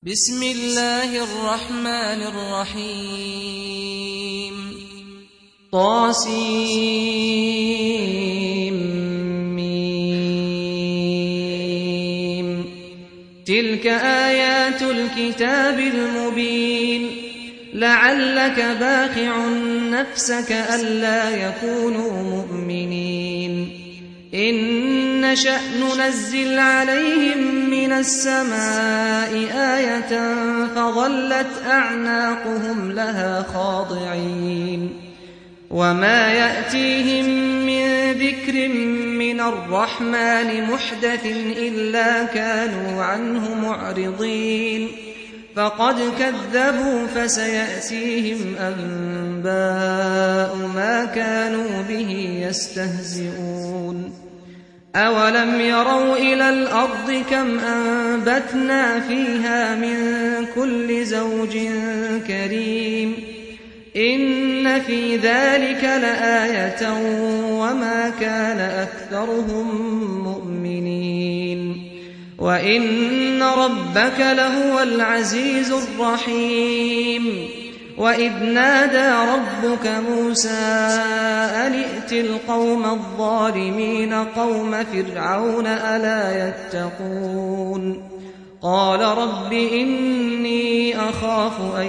بسم الله الرحمن الرحيم طاسيم تلك آيات الكتاب المبين لعلك باخع نفسك ألا يكونوا مؤمنين إن نشأ ننزل عليهم من السماء آية فظلت أعناقهم لها خاضعين وما يأتيهم من ذكر من الرحمن محدث إلا كانوا عنه معرضين فقد كذبوا فسيأتيهم أنباء ما كانوا به يستهزئون أولم يروا إلى الأرض كم أنبتنا فيها من كل زوج كريم إن في ذلك لآية وما كان أكثرهم مؤمنين وإن ربك لهو العزيز الرحيم وإذ نادى ربك موسى أن ائت القوم الظالمين قوم فرعون ألا يتقون قال رب إني أخاف أن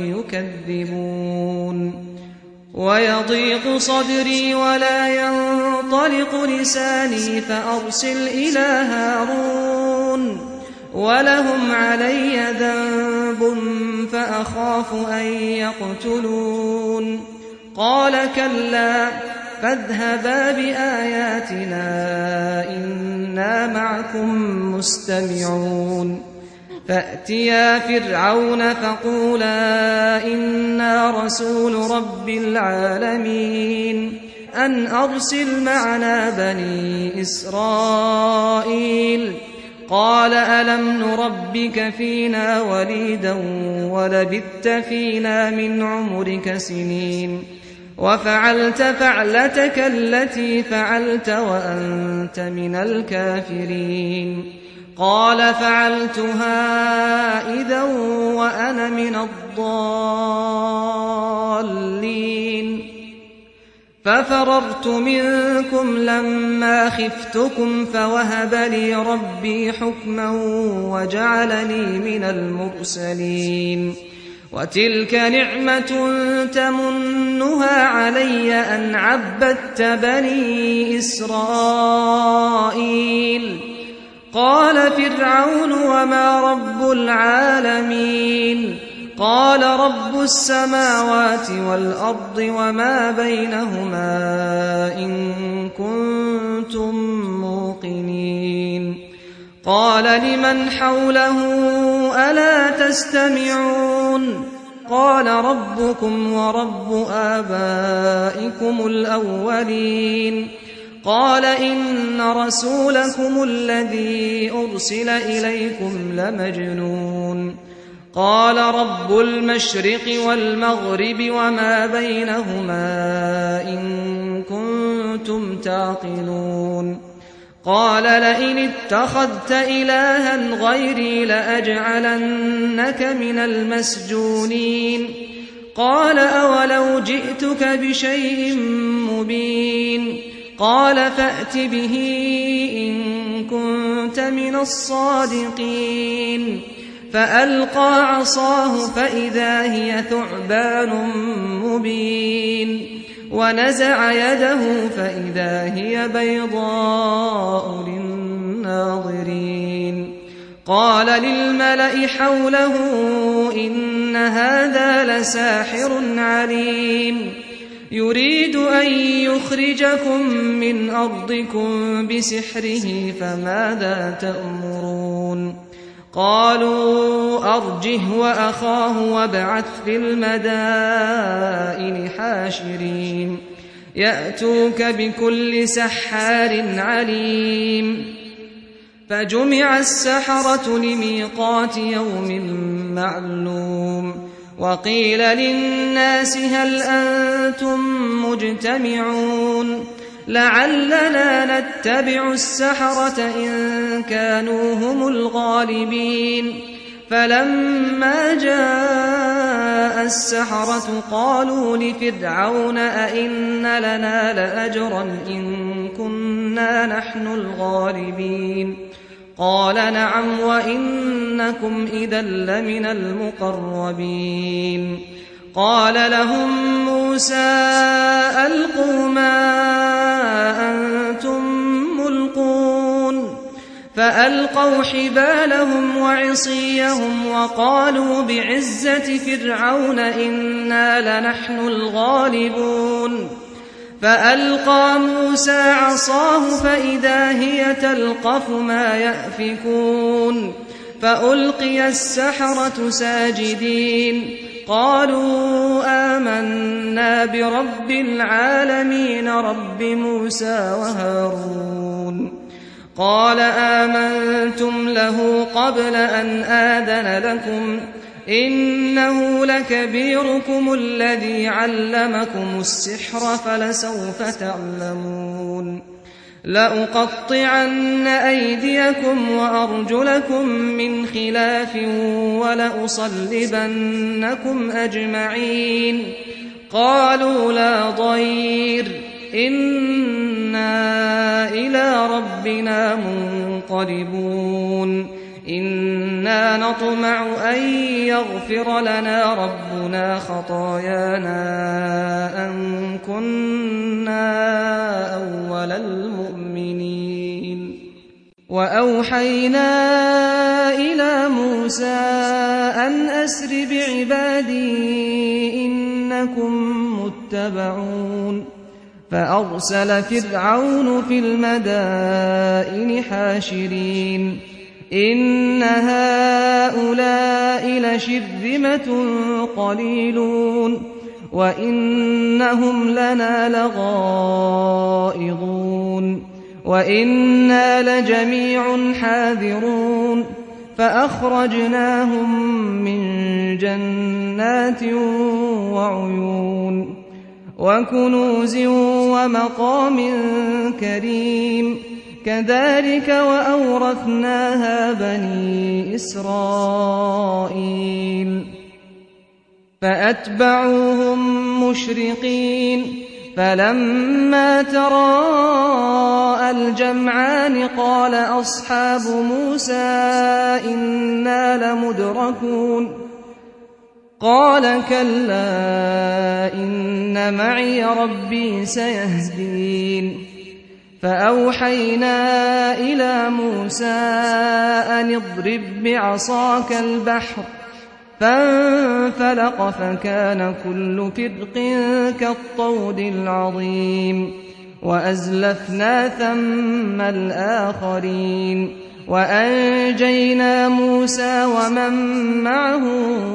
يكذبون ويضيق صدري ولا ينطلق لساني فأرسل إلى هارون ولهم علي ذنب فأخاف أن يقتلون قال كلا فاذهبا بآياتنا إنا معكم مستمعون فأتيا فرعون فقولا إنا رسول رب العالمين أن أرسل معنا بني إسرائيل قال ألم نربك فينا وليدا ولبثت فينا من عمرك سنين وفعلت فعلتك التي فعلت وأنت من الكافرين قال فعلتها إذا وأنا من الضالين ففررت منكم لما خفتكم فوهب لي ربي حكما وجعلني من المرسلين وتلك نعمة تمنها علي أن عبدت بني إسرائيل قال فرعون وما رب العالمين قال رب السماوات والأرض وما بينهما إن كنتم موقنين قال لمن حوله ألا تستمعون قال ربكم ورب آبائكم الأولين قال إن رسولكم الذي أرسل إليكم لمجنون قال رب المشرق والمغرب وما بينهما إن كنتم تعقلون قال لئن اتخذت إلها غيري لأجعلنك من المسجونين قال أولو جئتك بشيء مبين قال فأت به إن كنت من الصادقين فألقى عصاه فإذا هي ثعبان مبين ونزع يده فإذا هي بيضاء للناظرين قال للملأ حوله إن هذا لساحر عليم يريد أن يخرجكم من أرضكم بسحره فماذا تأمرون قالوا أرجه وأخاه وابعث في المدائن حاشرين يأتوك بكل سحار عليم فجمع السحرة لميقات يوم معلوم وقيل للناس هل أنتم مجتمعون لعلنا نتبع السحرة إن كانوا هم الغالبين فلما جاء السحرة قالوا لفرعون أئن لنا لأجرا إن كنا نحن الغالبين قال نعم وإنكم إذا لمن المقربين قال لهم موسى ألقوا ما أنتم ملقون فألقوا حبالهم وعصيهم وقالوا بعزة فرعون إنا لنحن الغالبون فألقى موسى عصاه فإذا هي تلقف ما يأفكون فألقي السحرة ساجدين قالوا آمنا برب العالمين رب موسى وهارون قال آمنتم له قبل أن آذن لكم إنه لكبيركم الذي علمكم السحر فلسوف تعلمون لأقطعن أيديكم وأرجلكم من خلاف ولأصلبنكم أجمعين قالوا لا ضير إنا إلى ربنا منقلبون إنا نطمع أن يغفر لنا ربنا خطايانا أن كنا أول المؤمنين وأوحينا إلى موسى أن أسر بعبادي إنكم متبعون فأرسل فرعون في المدائن حاشرين إن هؤلاء لشرذمة قليلون وإنهم لنا لغائظون وإنا لجميع حاذرون فأخرجناهم من جنات وعيون وكنوز ومقام كريم كذلك وأورثناها بني إسرائيل فأتبعوهم مشرقين فلما تراءى الجمعان قال أصحاب موسى إنا لمدركون قال كلا إن معي ربي سيهدين فأوحينا إلى موسى أن اضرب بعصاك البحر فانفلق فكان كل فرق كالطود العظيم وأزلفنا ثم الآخرين وأنجينا موسى ومن معه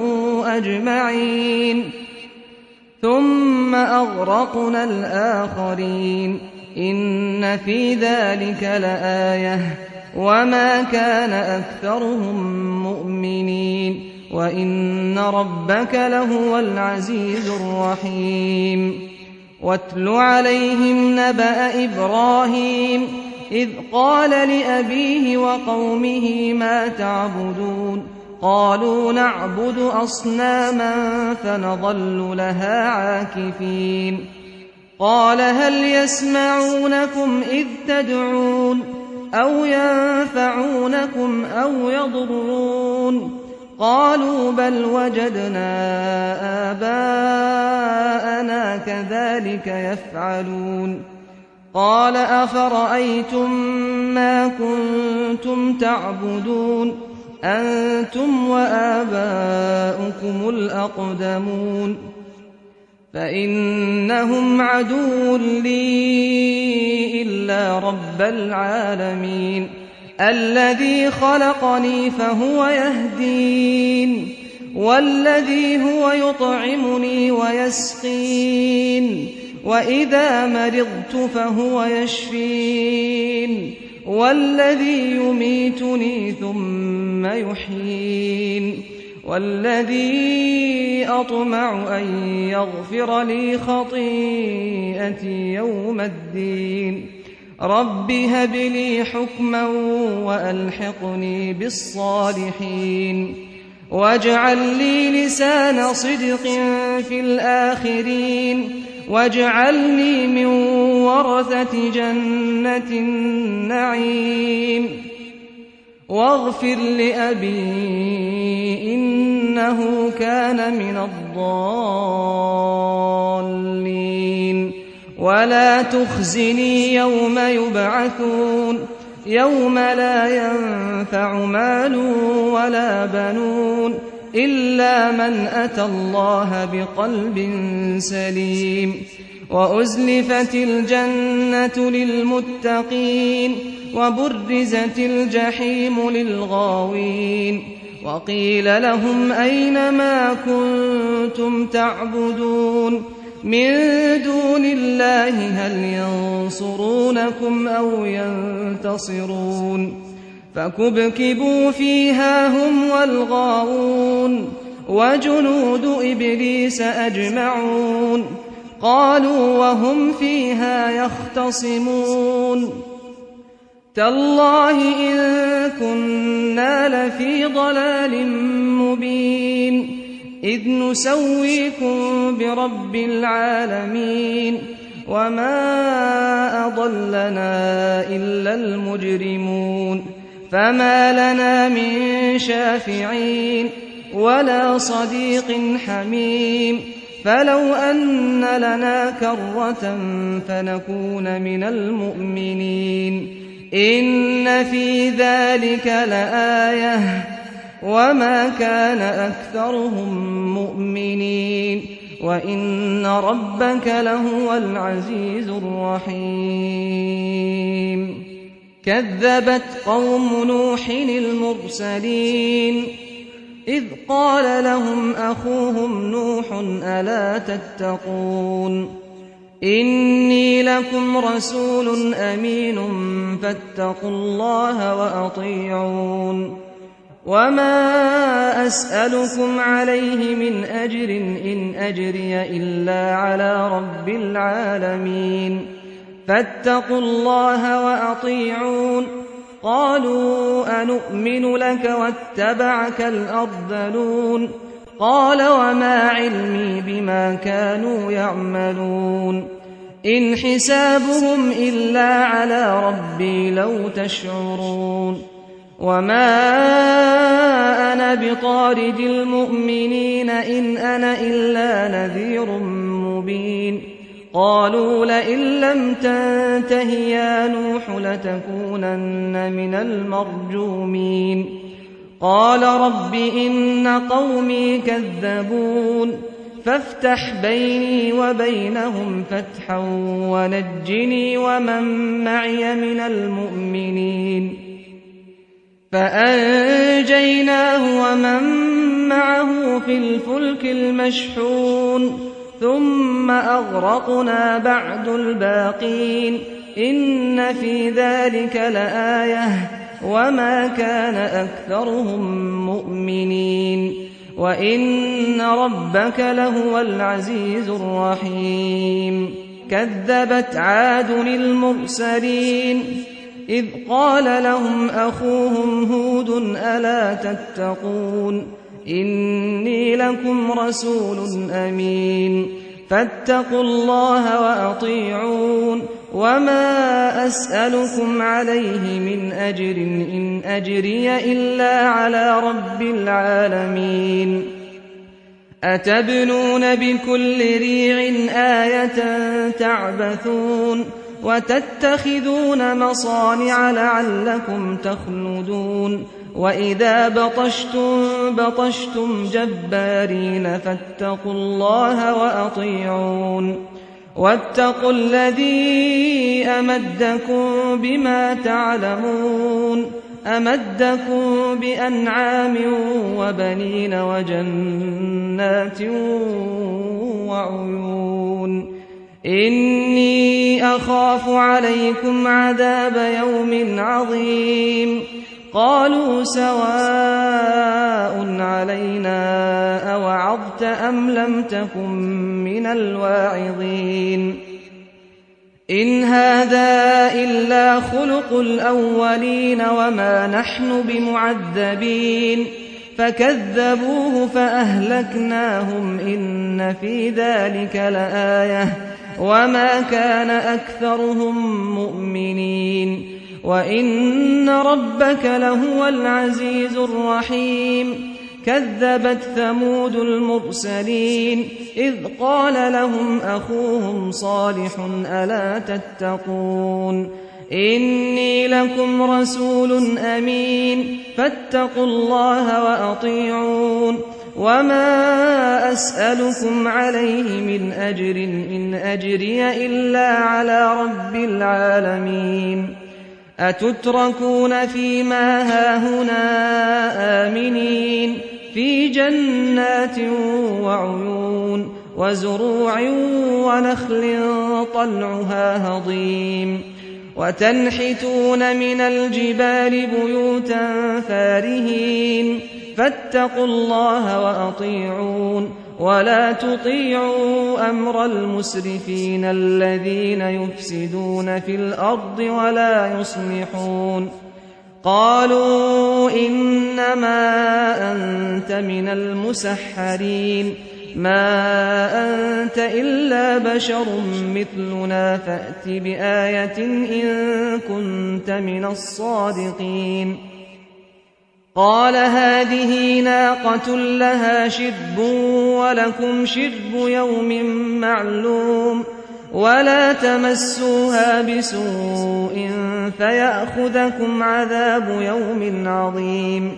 أجمعين ثم أغرقنا الآخرين إن في ذلك لآية وما كان أكثرهم مؤمنين وإن ربك لهو العزيز الرحيم واتل عليهم نبأ إبراهيم إذ قال لأبيه وقومه ما تعبدون قالوا نعبد أصناما فنظل لها عاكفين قال هل يسمعونكم إذ تدعون أو ينفعونكم أو يضرون قالوا بل وجدنا آباءنا كذلك يفعلون قال أفرأيتم ما كنتم تعبدون أنتم وآباؤكم الأقدمون فإنهم عدو لي إلا رب العالمين الذي خلقني فهو يهدين والذي هو يطعمني ويسقين وإذا مرضت فهو يشفين والذي يميتني ثم يحيين والذي أطمع أن يغفر لي خطيئتي يوم الدين رب هب لي حكما وألحقني بالصالحين واجعل لي لسان صدق في الآخرين واجعلني من ورثة جنة النعيم واغفر لأبي إنه كان من الضالين ولا تخزني يوم يبعثون يوم لا ينفع مال ولا بنون إلا من أتى الله بقلب سليم وأزلفت الجنة للمتقين وبرزت الجحيم للغاوين وقيل لهم أين ما كنتم تعبدون من دون الله هل ينصرونكم أو ينتصرون فكبكبوا فيها هم والغاوون وجنود إبليس أجمعون قالوا وهم فيها يختصمون تالله إن كنا لفي ضلال مبين إذ نسويكم برب العالمين وما أضلنا إلا المجرمون فما لنا من شافعين ولا صديق حميم فلو أن لنا كرة فنكون من المؤمنين إن في ذلك لآية وما كان أكثرهم مؤمنين وإن ربك لهو العزيز الرحيم كذبت قوم نوح المرسلين إذ قال لهم أخوهم نوح ألا تتقون إني لكم رسول أمين فاتقوا الله وأطيعون وما أسألكم عليه من أجر إن أجري إلا على رب العالمين فاتقوا الله وأطيعون قالوا أنؤمن لك واتبعك الأرذلون قال وما علمي بما كانوا يعملون إن حسابهم إلا على ربي لو تشعرون وما أنا بطارد المؤمنين إن أنا إلا نذير مبين قالوا لئن لم تنته يا نوح لتكونن من المرجومين قال رب إن قومي كذبون فافتح بيني وبينهم فتحا ونجني ومن معي من المؤمنين فأنجيناه ومن معه في الفلك المشحون ثم أغرقنا بعد الباقين إن في ذلك لآية وما كان أكثرهم مؤمنين وإن ربك لهو العزيز الرحيم كذبت عاد المرسلين إذ قال لهم أخوهم هود ألا تتقون إني لكم رسول أمين فاتقوا الله وأطيعون وما أسألكم عليه من أجر إن أجري إلا على رب العالمين أتبنون بكل ريع آية تعبثون وتتخذون مصانع لعلكم تخلدون وإذا بطشتم جبارين فاتقوا الله وأطيعون واتقوا الذي أمدكم بما تعلمون أمدكم بأنعام وبنين وجنات وعيون إني أخاف عليكم عذاب يوم عظيم قالوا سواء علينا أوعظت أم لم تكن من الواعظين إن هذا إلا خلق الأولين وما نحن بمعذبين فكذبوه فأهلكناهم إن في ذلك لآية وما كان أكثرهم مؤمنين وإن ربك لهو العزيز الرحيم كذبت ثمود المرسلين إذ قال لهم أخوهم صالح ألا تتقون إني لكم رسول أمين فاتقوا الله وأطيعون وما أسألكم عليه من أجر إن أجري إلا على رب العالمين أتتركون فيما هاهنا آمنين في جنات وعيون وزروع ونخل طلعها هضيم وتنحتون من الجبال بيوتا فارهين فاتقوا الله وأطيعون ولا تطيعوا أمر المسرفين الذين يفسدون في الأرض ولا يصلحون قالوا إنما أنت من المسحرين ما أنت إلا بشر مثلنا فأت بآية إن كنت من الصادقين قال هذه ناقة لها شرب ولكم شرب يوم معلوم ولا تمسوها بسوء فيأخذكم عذاب يوم عظيم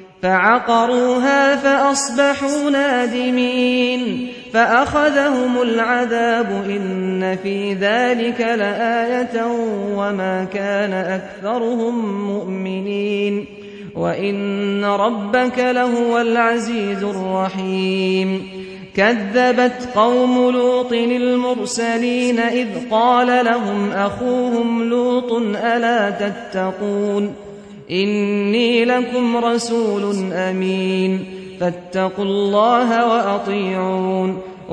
فعقروها فأصبحوا نادمين فأخذهم العذاب إن في ذلك لآية وما كان أكثرهم مؤمنين وإن ربك لهو العزيز الرحيم كذبت قوم لوط المرسلين إذ قال لهم أخوهم لوط ألا تتقون إني لكم رسول أمين فاتقوا الله وأطيعون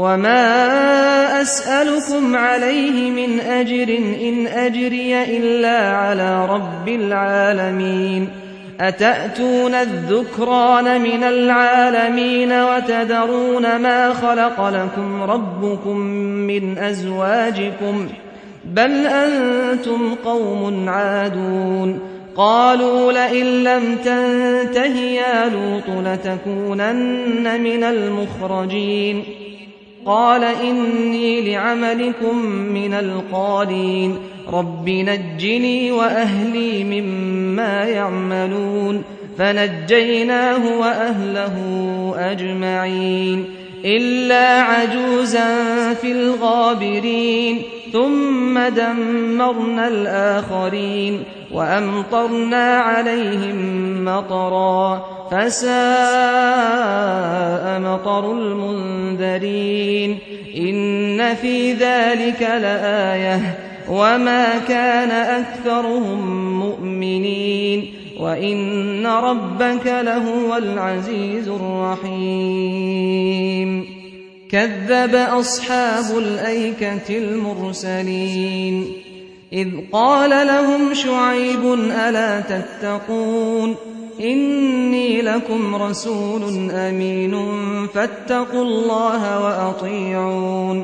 وما أسألكم عليه من أجر إن أجري إلا على رب العالمين أتأتون الذكران من العالمين وتذرون ما خلق لكم ربكم من أزواجكم بل أنتم قوم عادون قالوا لئن لم تنته يا لوط لتكونن من المخرجين قال إني لعملكم من القالين رب نجني وأهلي مما يعملون فنجيناه وأهله أجمعين إلا عجوزا في الغابرين ثم دمرنا الآخرين وأمطرنا عليهم مطرا فساء مطر المنذرين إن في ذلك لآية وما كان أكثرهم مؤمنين وإن ربك لهو العزيز الرحيم كذب أصحاب الأيكة المرسلين إذ قال لهم شعيب ألا تتقون إني لكم رسول أمين فاتقوا الله وأطيعون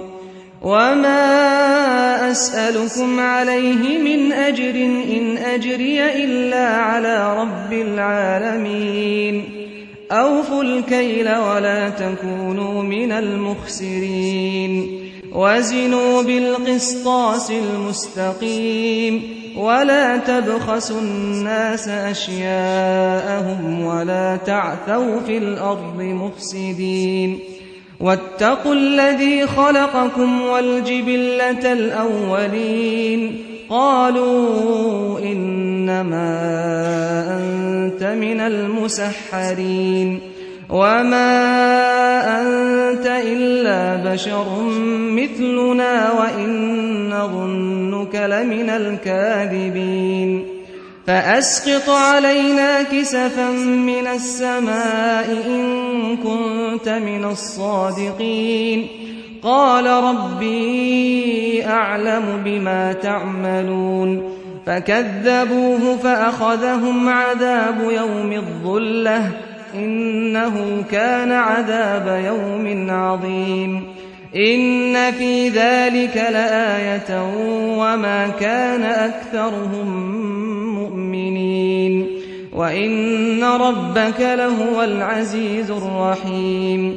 وما أسألكم عليه من أجر إن أجري إلا على رب العالمين أوفوا الكيل ولا تكونوا من المخسرين وزنوا بالقسطاس المستقيم ولا تبخسوا الناس أشياءهم ولا تعثوا في الأرض مفسدين واتقوا الذي خلقكم والجبلة الأولين قالوا إنما أنت من المسحرين وما أنت إلا بشر مثلنا وإن نظنك لمن الكاذبين فأسقط علينا كسفا من السماء إن كنت من الصادقين قال ربي أعلم بما تعملون فكذبوه فأخذهم عذاب يوم الظلة إنه كان عذاب يوم عظيم إن في ذلك لآية وما كان أكثرهم مؤمنين وإن ربك لهو العزيز الرحيم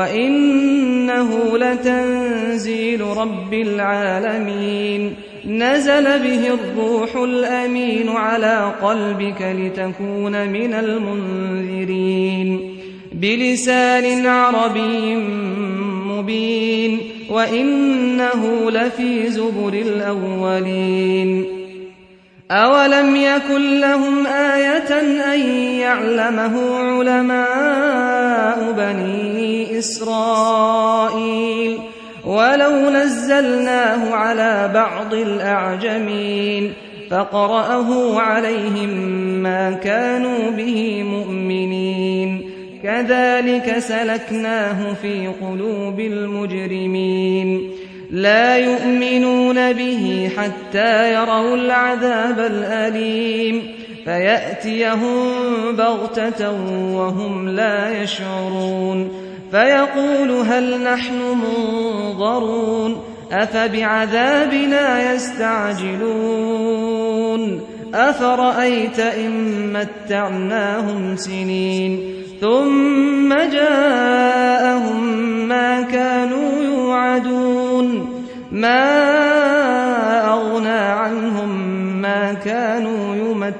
وإنه لتنزيل رب العالمين نزل به الروح الأمين على قلبك لتكون من المنذرين بلسان عربي مبين وإنه لفي زبر الأولين أولم يكن لهم آية أن يعلمه علماء بني إسرائيل ولو نزلناه على بعض الأعجمين فقرأه عليهم ما كانوا به مؤمنين كذلك سلكناه في قلوب المجرمين لا يؤمنون به حتى يروا العذاب الأليم فيأتيهم بغتة وهم لا يشعرون فيقول هل نحن منظرون أفبعذابنا يستعجلون أفرأيت إن متعناهم سنين ثم جاءهم ما كانوا يوعدون ما أغنى عنهم ما كانوا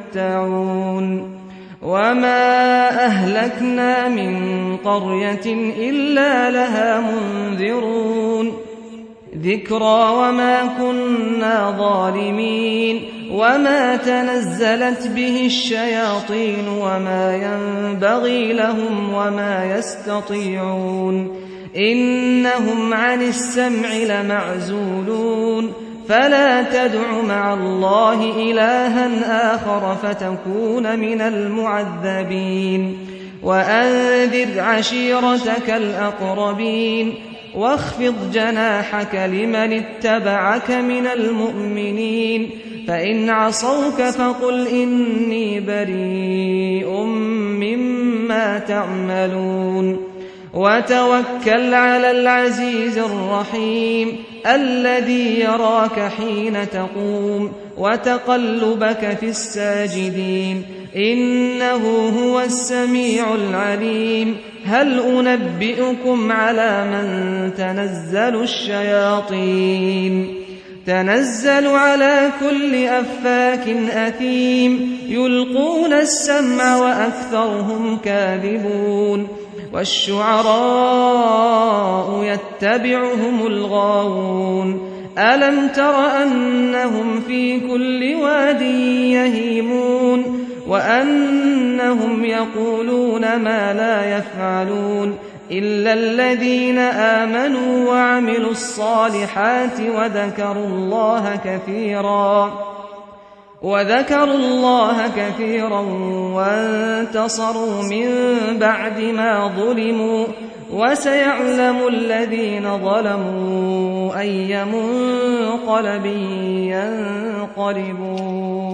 يمتعون وما أهلكنا من قرية إلا لها منذرون ذكرى وما كنا ظالمين وما تنزلت به الشياطين وما ينبغي لهم وما يستطيعون إنهم عن السمع لمعزولون فلا تدع مع الله إلها آخر فتكون من المعذبين وأنذر عشيرتك الأقربين واخفض جناحك لمن اتبعك من المؤمنين فإن عصوك فقل إني بريء مما تعملون وتوكل على العزيز الرحيم الذي يراك حين تقوم وتقلبك في الساجدين إنه هو السميع العليم هل أنبئكم على من تنزل الشياطين تنزل على كل أفاك أثيم يلقون السمع وأكثرهم كاذبون والشعراء يتبعهم الغاوون ألم تر أنهم في كل واد يهيمون وأنهم يقولون ما لا يفعلون إلا الذين آمنوا وعملوا الصالحات وذكروا الله كثيرا وانتصروا من بعد ما ظلموا وسيعلم الذين ظلموا أي منقلب ينقلبون